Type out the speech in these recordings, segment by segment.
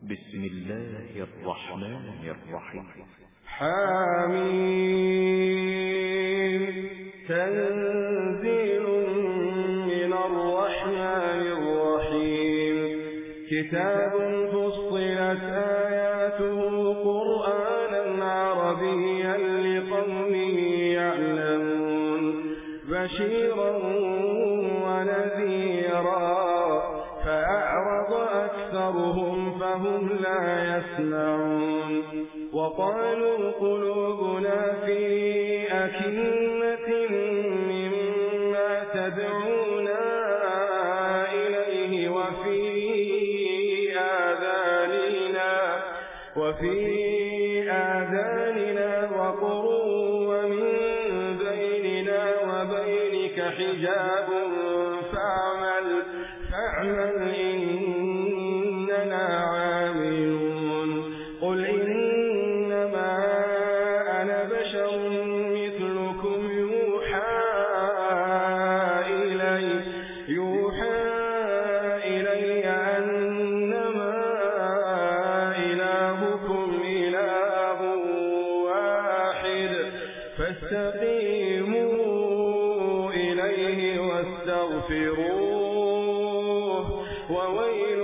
بسم الله الرحمن الرحيم. حميم. تنزيل من الرحمن الرحيم. كتاب فصلت آياته قرآنا عربيا لقوم يعلمون بشيرا ونذيرا فأعرض أكثرهم فهم لا يسمعون. وقالوا قلوبنا في أكنة مما تدعونا إليه وفي آذاننا وقر ومن بيننا وبينك حجاب فاعمل إننا عاملون. قل إنما أنا بشر مثلكم يوحى إلي أنما إلهكم إله واحد فاستقيموا إليه واستغفروه. وويل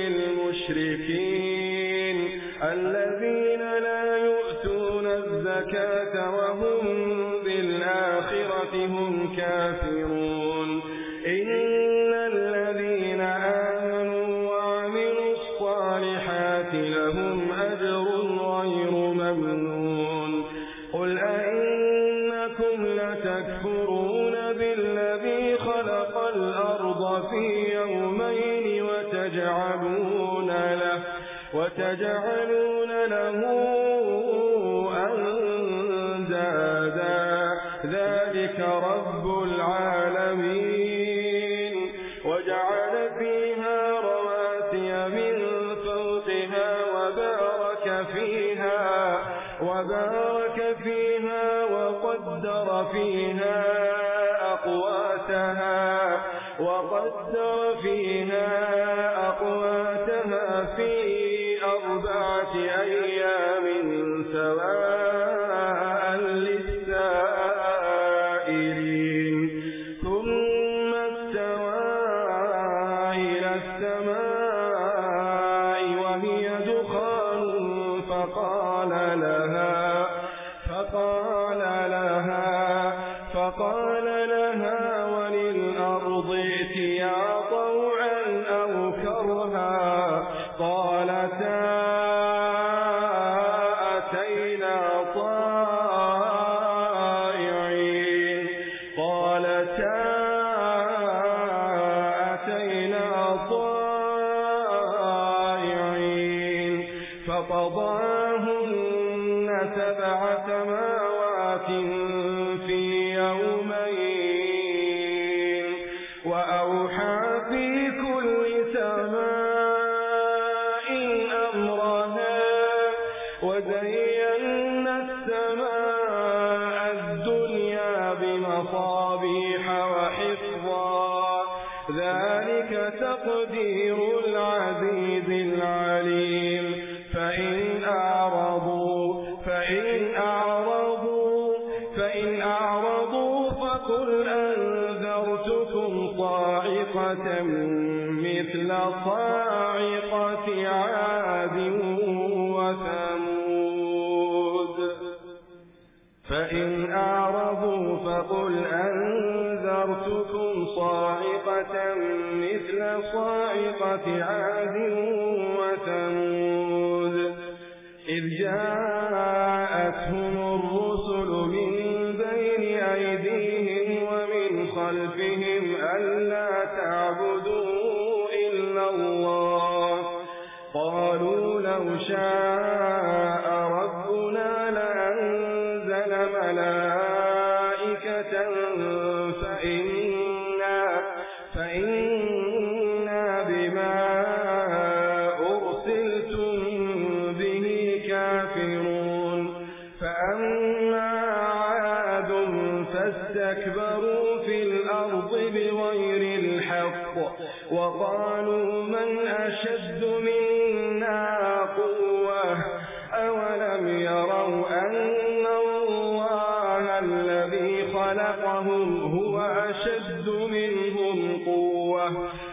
للمشركين الذين لا يؤتون الزكاة وهم بالآخرة هم كافرون. إن الذين آمنوا وعملوا الصالحات لهم أجر غير ممنون. قل أئنكم لتكفرون بالذي خلق الأرض في يومين وتجعلون له أندادا ذلك رب العالمين. وجعل فيها رواسي من فوقها وبارك فيها وقدر فيها أقواتها في 4 أيام سواء للسائلين. ثم استوى إلى السماء وهي دخان فقال لها وللأرض ائتيا طوعا أو كرها قالتا أتينا طائعين. فقضاهن 7 سماوات في يومين وأوحى في كل سماء أمرها وزينا السماء الدنيا بمصابيح وحفظا ذلك تقدير العزيز العليم. فإن أعرضوا فقل أنذرتكم صاعقة مثل صاعقة عاد وثمود. فإن أعرضوا فقل أنذرتكم صاعقة مثل صاعقة عاد وثمود إذ جاءتهم الرسل من بين أيديهم ومن خلفهم ألا تعبدوا إلا الله قالوا لو شاء ربنا لأنزل ملائكة فإنا بما أرسلتم به كافرون. فأما عاد فاستكبروا في الأرض بغير الحق وقالوا من أشد منا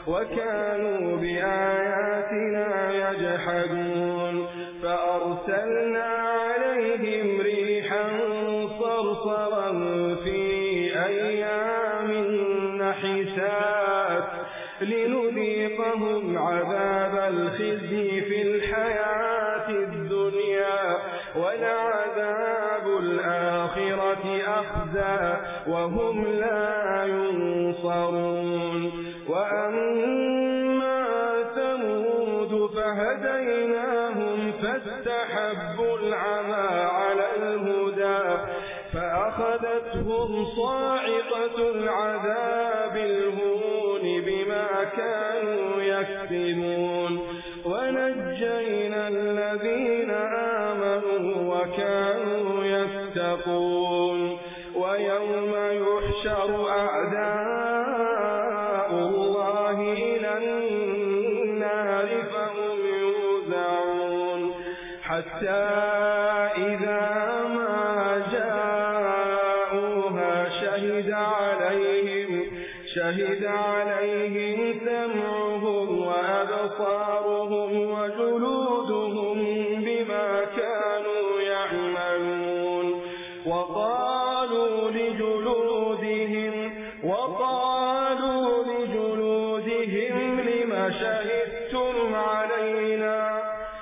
وكانوا بآياتنا يجحدون فأرسلنا عليهم ريحا صرصرا في أيام نحسات لنذيقهم عذاب الخزي في الحياة الدنيا ولعذاب الآخرة أخزى وهم لا ينصرون وأما ثمود فهديناهم فاستحبوا العمى على الهدى فأخذتهم صاعقة العذاب الهون بما كانوا يكسبون ونجينا الذين آمنوا وكانوا يتقون ويوم يحشر أعداء الله إلى النار فهم يوزعون حتى إذا ما جاءوها شهد عليهم سمعهم وأبصارهم وجلودهم بما كانوا يعملون وقالوا لجلودهم لما شهدتم علينا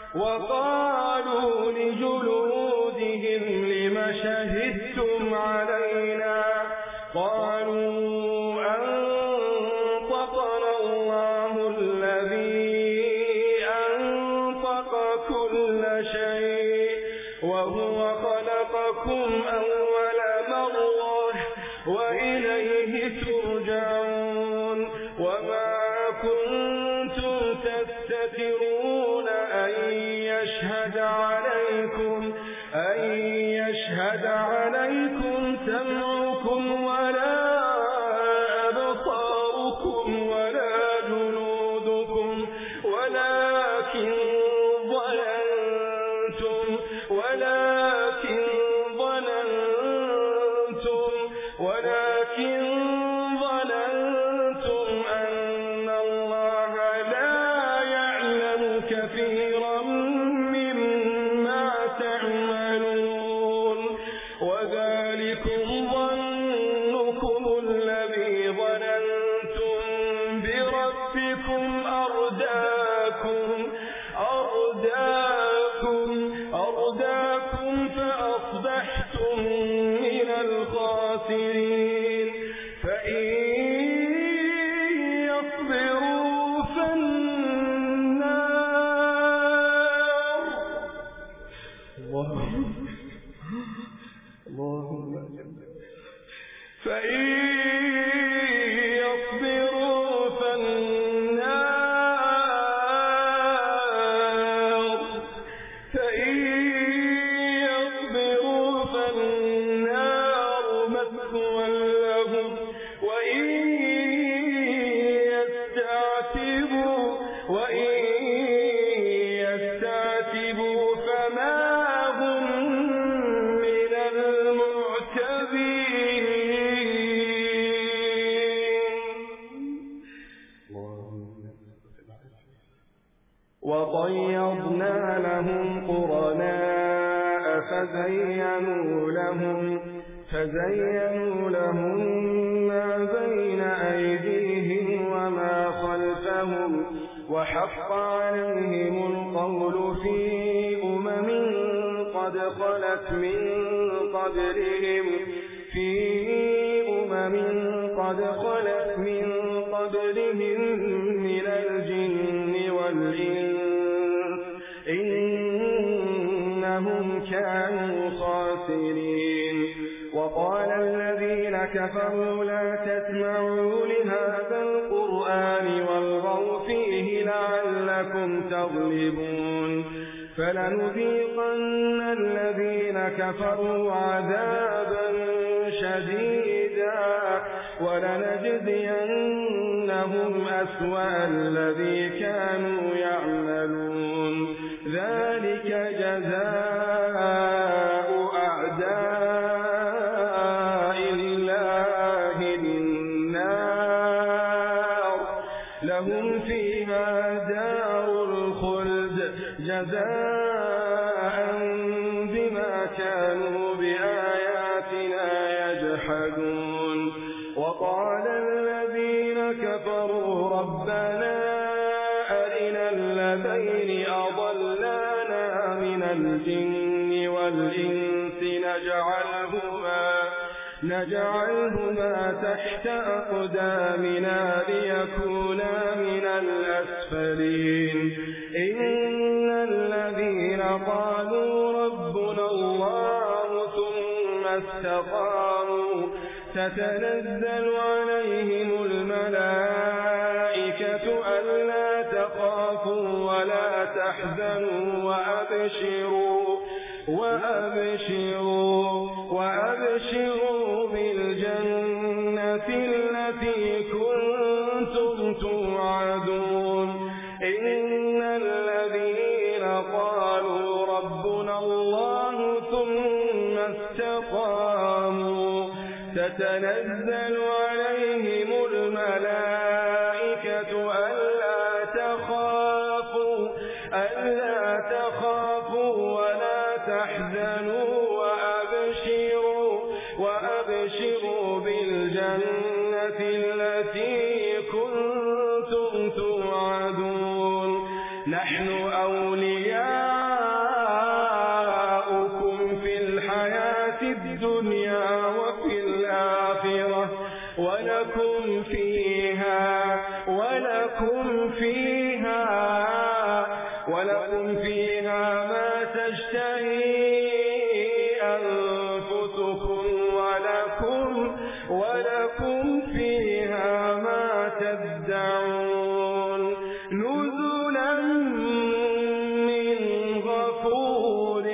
قالوا أنطقنا الله الذي أنطق كل شيء وهو خلقكم أول مرة وإليه ترجعون وما كنتم تستترون أن يشهد عليكم سمعكم ولا أبصاركم ولا جلودكم ولكن ظننتم أن الله لا يعلم كثيرا مما تعملون وذلكم ظنكم الذي ظننتم بربكم أرداكم فأصبحتم من الخاسرين فإن يصبروا فالنار مثوى لهم وإن يستعتبوا فما هم من المعتبين وقيضنا لهم قرناء فزينوا لهم ما بين أيديهم وما خلفهم وحق عليهم القول في قد خلت من قبلهم من الجن والإنس إنهم كانوا خاسرين وقال الذين كفروا لا تسمعوا لهذا القرآن والغوا فيه لعلكم تغلبون فلنذيقن الذين كفروا عذابا شديدا ولنجزينهم أسوأ الذي كانوا يعملون ذلك جزاء أعداء الله النار لهم جزاء بما كانوا بآياتنا يجحدون وقال الذين كفروا ربنا أرنا الذين أضلانا من الجن والإنس نجعلهما تحت أقدامنا ليكونا من الأسفلين إن الذين قالوا ربنا الله ثم استقاموا تتنزل عليهم الملائكة ألا تخافوا ولا تحزنوا وأبشروا بالجنة التي كنتم توعدون إن الذين قالوا ربنا الله ثم استقاموا تتنزل عليهم الملائكة ألا تخافوا ولا تحزنوا وأبشروا بالجنة التي كنتم توعدون نحن أولياؤكم في الحياة الدنيا وفي الآخرة ولكم فيها ما تشتهي أنفسكم ولكم فيها ما تدعون نزلا من غفور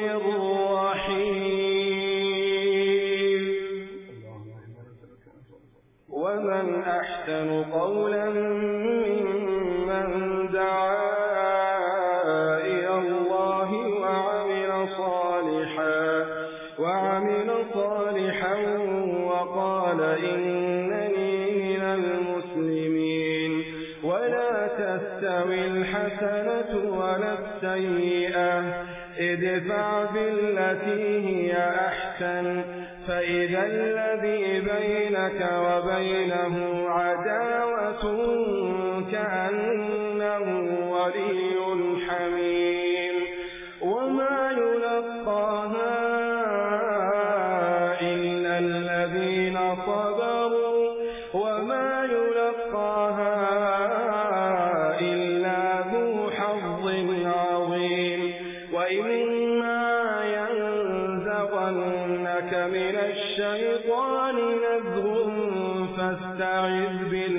رحيم ومن أحسن قولا ممن دعا إلى الله وعمل صالحا وقال إنني من المسلمين ولا تستوي الحسنة ولا السيئة ادفع بالتي هي أحسن فإذا الذي بينك وبينه عداوة كأنه ولي حميم وما يلقاها إلا الذين صبروا وما يلقاها إلا ذو حظ عظيم وإما ينزغنك من الشيطان نزغ فاستعذ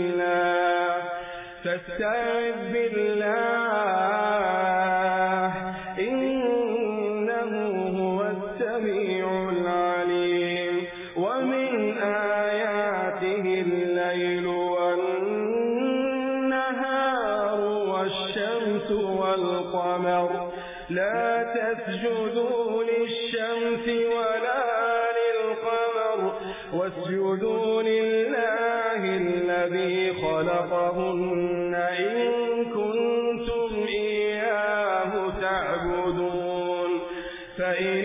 بالله إنه هو السميع العليم ومن آياته الليل والنهار والشمس والقمر لا تسجدوا للشمس ولا للقمر واسجدوا لله الذي خلقهن إن كنتم إياه تعبدون فإن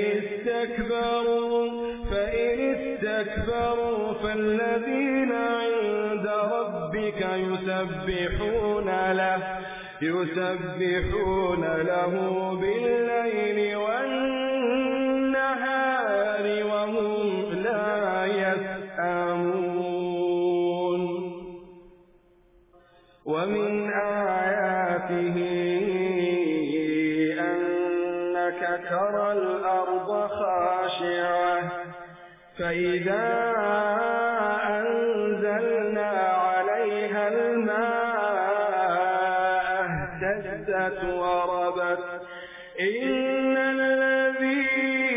استكبروا فالذين عند ربك يسبحون له بالليل والنهار وهم لا يسأمون ومن آياته أنك ترى الأرض خاشعة فإذا أنزلنا عليها الماء اهتزت وربت إن الذي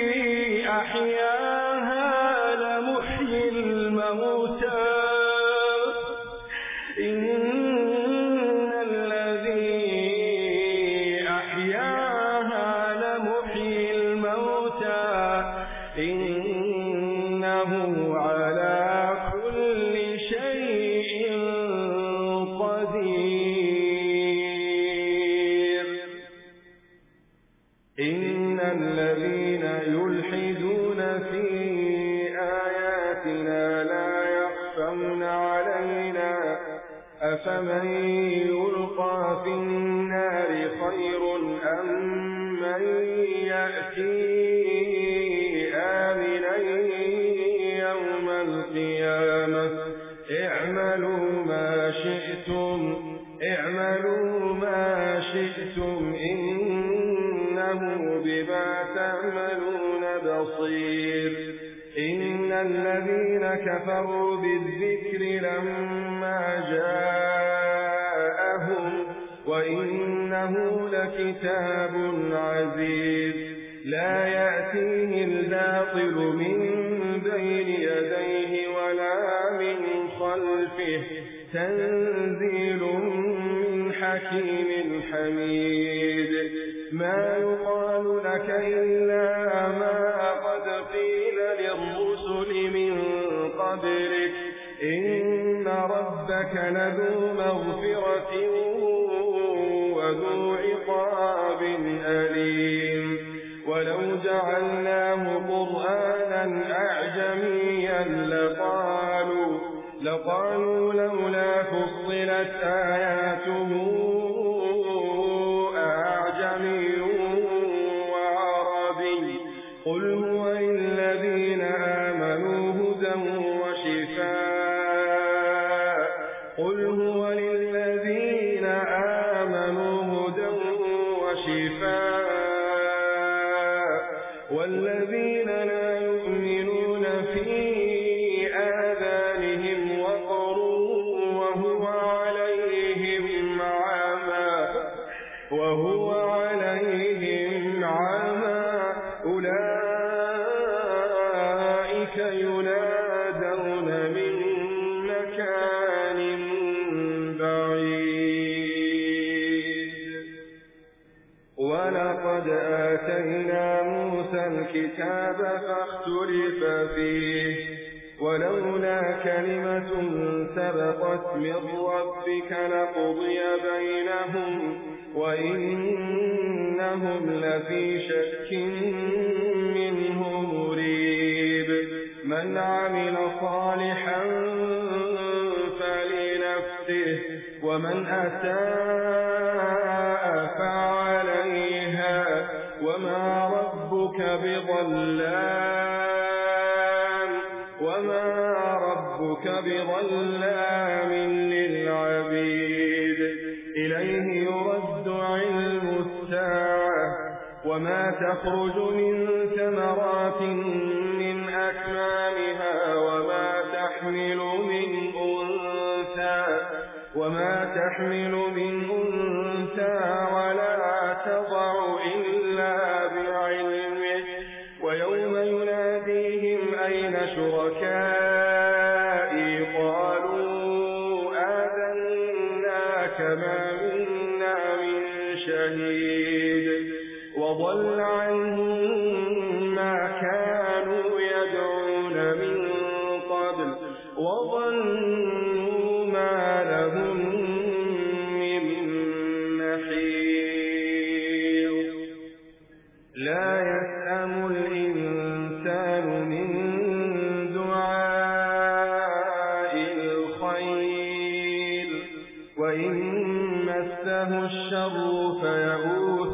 أحياها لمحيي الموتى إنه على كل شيء قدير إن الذين يلحدون في آياتنا لا يخفون علينا أفمن يلقى في النار خير أم من يأتي آمنا يوم القيامة اعملوا ما شئتم إنه بما تعملون بصير إن الذين كفروا بالذكر لما جاءهم وإنه لكتاب عزيز لا يأتيه الباطل من بين يديه ولا من خلفه تنزيل من حكيم حميد ما يقال لك إلا ما قد قيل للرسل من قبلك إن ربك لذو مغفرة وذو عقاب أليم ولو جعلناه قرآنا أعجميا لقالوا لولا فصلت آياته أعجمي وعربي قل هو للذين آمنوا هدى وشفاء والذين لا يؤمنون في آذانهم وقر وهو عليهم عمى أولئك ينادون من مكان بعيد ولقد آتينا موسى الكتاب فاختلف فيه ولولا كلمة سبقت من ربك لقضي بينهم وإنهم لفي شك منه مريب من عمل صالحا فلنفسه ومن أساء فعليها وما ربك بظلام للعبيد إليه يرد علم الساعة وما تخرج من ثمرات من أكمامها وما تحمل من أنثى ولا تضع إلا بعلمه ويوم يناديهم أين شركائي قالوا آذناك ما منا من شهيد وضل عنهم ما كانوا يدعون من قبل وظنوا ما لهم من محيص لا يسأم الإنسان من دعاء الخير وإن مسه الشر فيئوس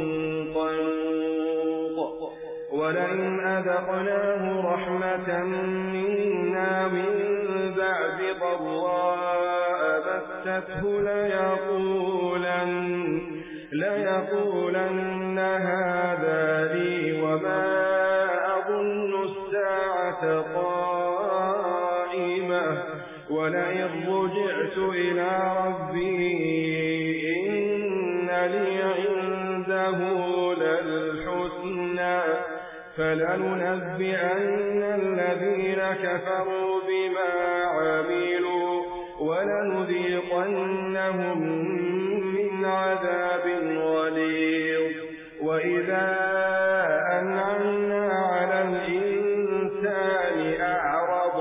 قنوط ولئن أذقناه رحمة منا من بعد ضراء مسته ليقولن هذا لي وما أظن الساعة قائمة ولئن رجعت إلى ربي إن لي عنده للحسنى فلننبئن الذين كفروا بما عملوا ولنذيقنهم من عذاب غليظ وإذا أنعمنا على الإنسان أعرض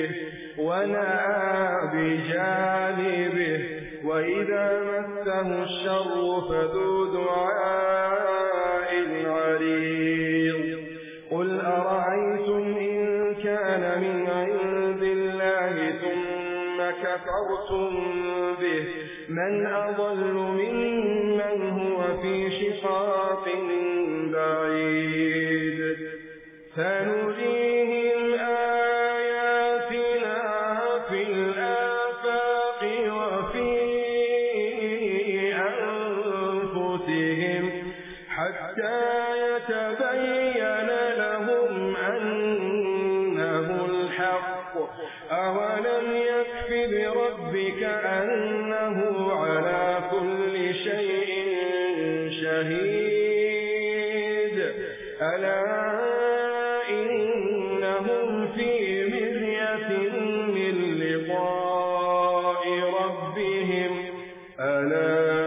ونأى بجانبه وإذا مسه الشر فذو دعاء عريض قل أرأيتم إن كان من عند الله ثم كفرتم به من أضل ممن هو في شقاق بعيد سنريهم آياتنا في الآفاق وفي أنفسهم حتى يتبين لهم أنه الحق أولم يكف بربك أنه على كل شيء شهيد ألا إنهم في مرية من لقاء ربهم ألا